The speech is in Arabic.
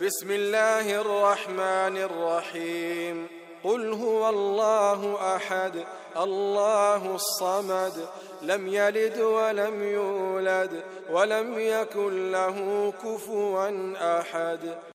بسم الله الرحمن الرحيم قل هو الله أحد الله الصمد لم يلد ولم يولد ولم يكن له كفوا أحد